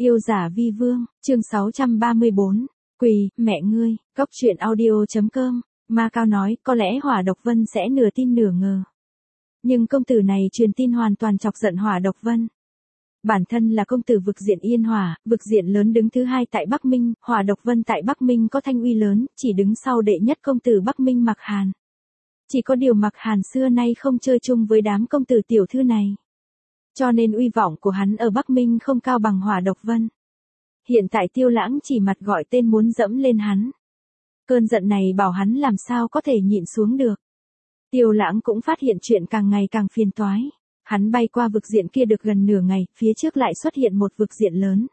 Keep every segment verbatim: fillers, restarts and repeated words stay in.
Yêu giả vi vương, chương sáu trăm ba mươi bốn. Quỳ, mẹ ngươi, Cốc truyện audio.com. Ma Cao nói, có lẽ Hỏa Độc Vân sẽ nửa tin nửa ngờ. Nhưng công tử này truyền tin hoàn toàn chọc giận Hỏa Độc Vân. Bản thân là công tử vực diện Yên Hỏa, vực diện lớn đứng thứ hai tại Bắc Minh, Hỏa Độc Vân tại Bắc Minh có thanh uy lớn, chỉ đứng sau đệ nhất công tử Bắc Minh Mặc Hàn. Chỉ có điều Mặc Hàn xưa nay không chơi chung với đám công tử tiểu thư này. Cho nên uy vọng của hắn ở Bắc Minh không cao bằng Hỏa Độc Vân. Hiện tại Tiêu Lãng chỉ mặt gọi tên muốn dẫm lên hắn. Cơn giận này bảo hắn làm sao có thể nhịn xuống được. Tiêu Lãng cũng phát hiện chuyện càng ngày càng phiền toái. Hắn bay qua vực diện kia được gần nửa ngày, phía trước lại xuất hiện một vực diện lớn.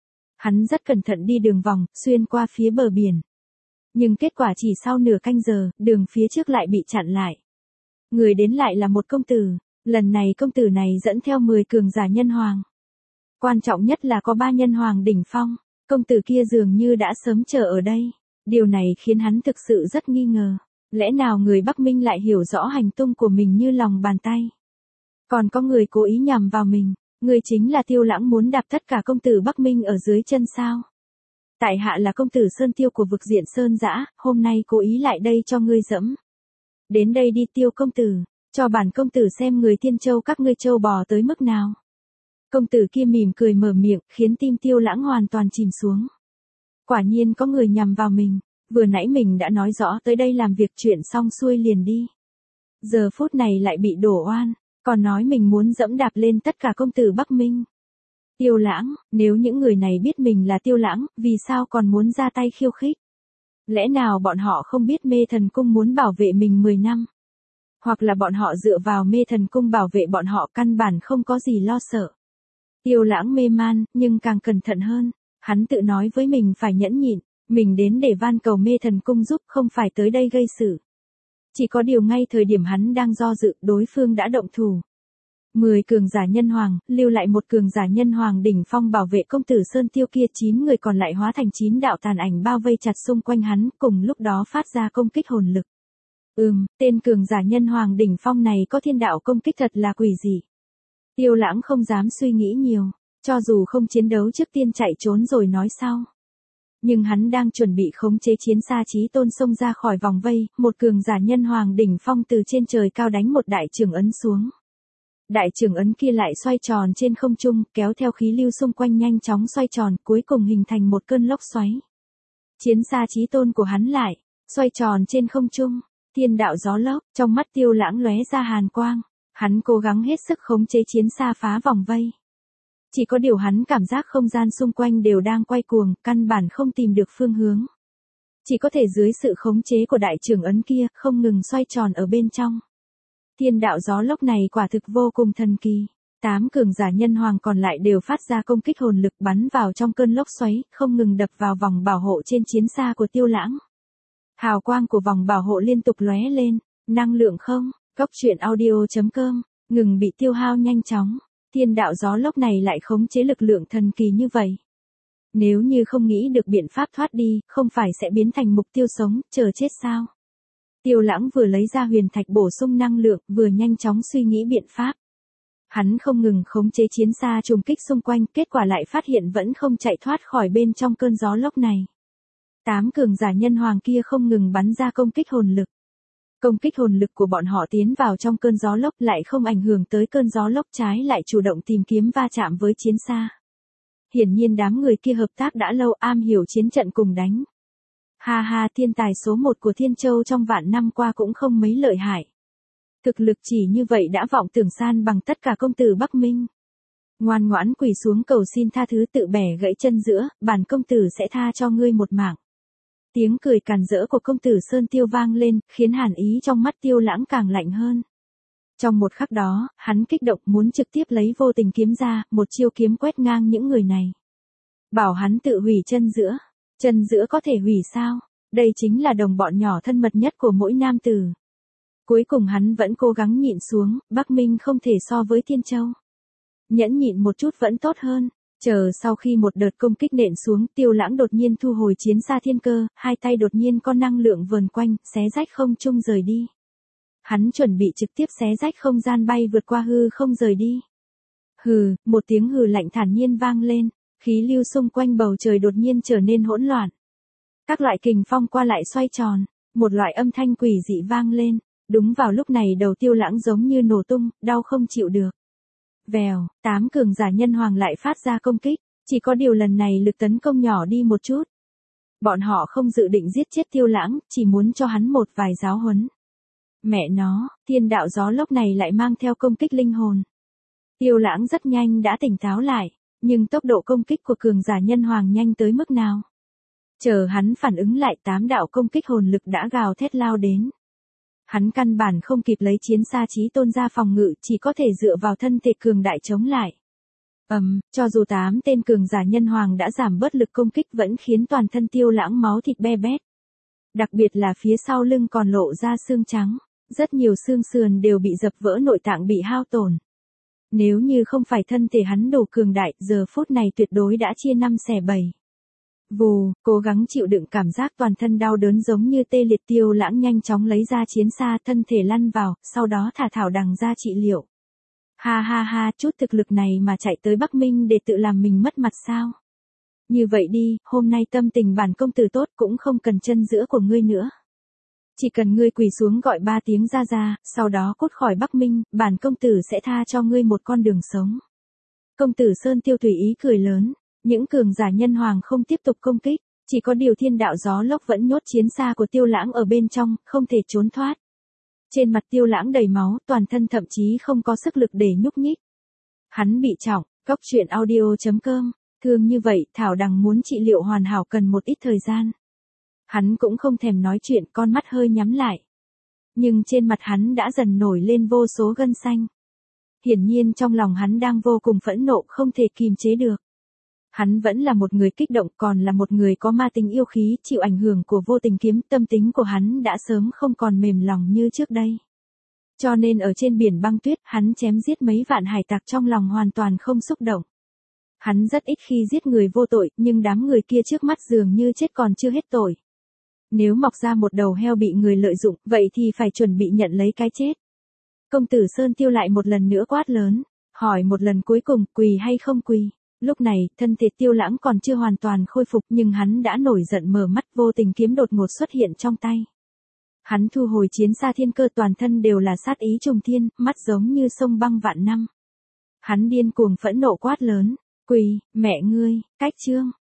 Hắn rất cẩn thận đi đường vòng, xuyên qua phía bờ biển. Nhưng kết quả chỉ sau nửa canh giờ, đường phía trước lại bị chặn lại. Người đến lại là một công tử. Lần này công tử này dẫn theo mười cường giả nhân hoàng. Quan trọng nhất là có ba nhân hoàng đỉnh phong. Công tử kia dường như đã sớm chờ ở đây. Điều này khiến hắn thực sự rất nghi ngờ. Lẽ nào người Bắc Minh lại hiểu rõ hành tung của mình như lòng bàn tay? Còn có người cố ý nhằm vào mình. Người chính là Tiêu Lãng muốn đạp tất cả công tử Bắc Minh ở dưới chân sao? Tại hạ là công tử Sơn Tiêu của vực diện Sơn Dã, hôm nay cố ý lại đây cho ngươi dẫm. Đến đây đi Tiêu công tử. Cho bản công tử xem người Thiên Châu các ngươi châu bò tới mức nào. Công tử kia mỉm cười mở miệng, khiến tim Tiêu Lãng hoàn toàn chìm xuống. Quả nhiên có người nhằm vào mình, vừa nãy mình đã nói rõ tới đây làm việc chuyện xong xuôi liền đi. Giờ phút này lại bị đổ oan, còn nói mình muốn dẫm đạp lên tất cả công tử Bắc Minh. Tiêu Lãng, nếu những người này biết mình là Tiêu Lãng, vì sao còn muốn ra tay khiêu khích? Lẽ nào bọn họ không biết Mê Thần Cung muốn bảo vệ mình mười năm? Hoặc là bọn họ dựa vào Mê Thần Cung bảo vệ bọn họ căn bản không có gì lo sợ. Tiêu Lãng mê man, nhưng càng cẩn thận hơn. Hắn tự nói với mình phải nhẫn nhịn, mình đến để van cầu Mê Thần Cung giúp không phải tới đây gây sự. Chỉ có điều ngay thời điểm hắn đang do dự, đối phương đã động thủ. Mười cường giả nhân hoàng, lưu lại một cường giả nhân hoàng đỉnh phong bảo vệ công tử Sơn Tiêu kia, chín người còn lại hóa thành chín đạo tàn ảnh bao vây chặt xung quanh hắn, cùng lúc đó phát ra công kích hồn lực. Ừm, tên cường giả nhân hoàng đỉnh phong này có thiên đạo công kích thật là quỷ dị. Tiêu Lãng không dám suy nghĩ nhiều, cho dù không chiến đấu trước tiên chạy trốn rồi nói sau. Nhưng hắn đang chuẩn bị khống chế chiến xa Chí Tôn xông ra khỏi vòng vây, một cường giả nhân hoàng đỉnh phong từ trên trời cao đánh một đại trường ấn xuống. Đại trường ấn kia lại xoay tròn trên không trung, kéo theo khí lưu xung quanh nhanh chóng xoay tròn, cuối cùng hình thành một cơn lốc xoáy. Chiến xa Chí Tôn của hắn lại xoay tròn trên không trung. Thiên đạo gió lốc, trong mắt Tiêu Lãng lóe ra hàn quang, hắn cố gắng hết sức khống chế chiến xa phá vòng vây. Chỉ có điều hắn cảm giác không gian xung quanh đều đang quay cuồng, căn bản không tìm được phương hướng. Chỉ có thể dưới sự khống chế của đại trưởng ấn kia, không ngừng xoay tròn ở bên trong. Thiên đạo gió lốc này quả thực vô cùng thần kỳ. Tám cường giả nhân hoàng còn lại đều phát ra công kích hồn lực bắn vào trong cơn lốc xoáy, không ngừng đập vào vòng bảo hộ trên chiến xa của Tiêu Lãng. Hào quang của vòng bảo hộ liên tục lóe lên, năng lượng không, Cốc truyện audio.com, ngừng bị tiêu hao nhanh chóng. Thiên đạo gió lốc này lại khống chế lực lượng thần kỳ như vậy. Nếu như không nghĩ được biện pháp thoát đi, không phải sẽ biến thành mục tiêu sống, chờ chết sao? Tiêu Lãng vừa lấy ra huyền thạch bổ sung năng lượng, vừa nhanh chóng suy nghĩ biện pháp. Hắn không ngừng khống chế chiến xa trùng kích xung quanh, kết quả lại phát hiện vẫn không chạy thoát khỏi bên trong cơn gió lốc này. Tám cường giả nhân hoàng kia không ngừng bắn ra công kích hồn lực. Công kích hồn lực của bọn họ tiến vào trong cơn gió lốc lại không ảnh hưởng tới cơn gió lốc, trái lại chủ động tìm kiếm va chạm với chiến xa. Hiển nhiên đám người kia hợp tác đã lâu, am hiểu chiến trận cùng đánh. Ha ha, thiên tài số một của Thiên Châu trong vạn năm qua cũng không mấy lợi hại. Thực lực chỉ như vậy đã vọng tưởng san bằng tất cả công tử Bắc Minh. Ngoan ngoãn quỳ xuống cầu xin tha thứ, tự bẻ gãy chân giữa, bản công tử sẽ tha cho ngươi một mạng. Tiếng cười càn rỡ của công tử Sơn Tiêu vang lên, khiến hàn ý trong mắt Tiêu Lãng càng lạnh hơn. Trong một khắc đó, hắn kích động muốn trực tiếp lấy vô tình kiếm ra, một chiêu kiếm quét ngang những người này. Bảo hắn tự hủy chân giữa. Chân giữa có thể hủy sao? Đây chính là đồng bọn nhỏ thân mật nhất của mỗi nam tử. Cuối cùng hắn vẫn cố gắng nhịn xuống, Bắc Minh không thể so với Thiên Châu. Nhẫn nhịn một chút vẫn tốt hơn. Chờ sau khi một đợt công kích nện xuống, Tiêu Lãng đột nhiên thu hồi chiến xa thiên cơ, hai tay đột nhiên có năng lượng vờn quanh, xé rách không trung rời đi. Hắn chuẩn bị trực tiếp xé rách không gian bay vượt qua hư không rời đi. Hừ, một tiếng hừ lạnh thản nhiên vang lên, Khí lưu xung quanh bầu trời đột nhiên trở nên hỗn loạn. Các loại kình phong qua lại xoay tròn, một loại âm thanh quỷ dị vang lên. Đúng vào lúc này đầu Tiêu Lãng giống như nổ tung, đau không chịu được. Vèo, tám cường giả nhân hoàng lại phát ra công kích, chỉ có điều lần này lực tấn công nhỏ đi một chút. Bọn họ không dự định giết chết Tiêu Lãng, chỉ muốn cho hắn một vài giáo huấn. Mẹ nó, thiên đạo gió lốc này lại mang theo công kích linh hồn. Tiêu Lãng rất nhanh đã tỉnh táo lại, nhưng tốc độ công kích của cường giả nhân hoàng nhanh tới mức nào? Chờ hắn phản ứng lại, tám đạo công kích hồn lực đã gào thét lao đến. Hắn căn bản không kịp lấy chiến xa chí tôn ra phòng ngự, chỉ có thể dựa vào thân thể cường đại chống lại. Ầm, um, cho dù tám tên cường giả nhân hoàng đã giảm bớt lực công kích vẫn khiến toàn thân Tiêu Lãng máu thịt be bét. Đặc biệt là phía sau lưng còn lộ ra xương trắng, rất nhiều xương sườn đều bị dập vỡ, nội tạng bị hao tổn. Nếu như không phải thân thể hắn đủ cường đại, giờ phút này tuyệt đối đã chia năm xẻ bảy. Vù, cố gắng chịu đựng cảm giác toàn thân đau đớn giống như tê liệt, Tiêu Lãng nhanh chóng lấy ra chiến xa, thân thể lăn vào, sau đó thả thảo đằng ra trị liệu. Ha ha ha, chút thực lực này mà chạy tới Bắc Minh để tự làm mình mất mặt sao? Như vậy đi, hôm nay tâm tình bản công tử tốt, cũng không cần chân giữa của ngươi nữa. Chỉ cần ngươi quỳ xuống gọi ba tiếng ra ra, sau đó cút khỏi Bắc Minh, bản công tử sẽ tha cho ngươi một con đường sống. Công tử Sơn Tiêu tùy ý cười lớn, những cường giả nhân hoàng không tiếp tục công kích, chỉ có điều thiên đạo gió lốc vẫn nhốt chiến xa của Tiêu Lãng ở bên trong, không thể trốn thoát. Trên mặt Tiêu Lãng đầy máu, toàn thân thậm chí không có sức lực để nhúc nhích. Hắn bị trọng, Cốc truyện audio chấm com, thương như vậy, thảo đằng muốn trị liệu hoàn hảo cần một ít thời gian. Hắn cũng không thèm nói chuyện, con mắt hơi nhắm lại. Nhưng trên mặt hắn đã dần nổi lên vô số gân xanh. Hiển nhiên trong lòng hắn đang vô cùng phẫn nộ, không thể kìm chế được. Hắn vẫn là một người kích động, còn là một người có ma tính yêu khí, chịu ảnh hưởng của vô tình kiếm, tâm tính của hắn đã sớm không còn mềm lòng như trước đây. Cho nên ở trên biển băng tuyết, hắn chém giết mấy vạn hải tặc trong lòng hoàn toàn không xúc động. Hắn rất ít khi giết người vô tội, nhưng đám người kia trước mắt dường như chết còn chưa hết tội. Nếu mọc ra một đầu heo bị người lợi dụng, vậy thì phải chuẩn bị nhận lấy cái chết. Công tử Sơn Tiêu lại một lần nữa quát lớn, hỏi một lần cuối cùng, quỳ hay không quỳ. Lúc này, thân thể Tiêu Lãng còn chưa hoàn toàn khôi phục, nhưng hắn đã nổi giận, mở mắt, vô tình kiếm đột ngột xuất hiện trong tay. Hắn thu hồi chiến xa thiên cơ, toàn thân đều là sát ý trùng thiên, mắt giống như sông băng vạn năm. Hắn điên cuồng phẫn nộ quát lớn, quỳ, mẹ ngươi, cách chương.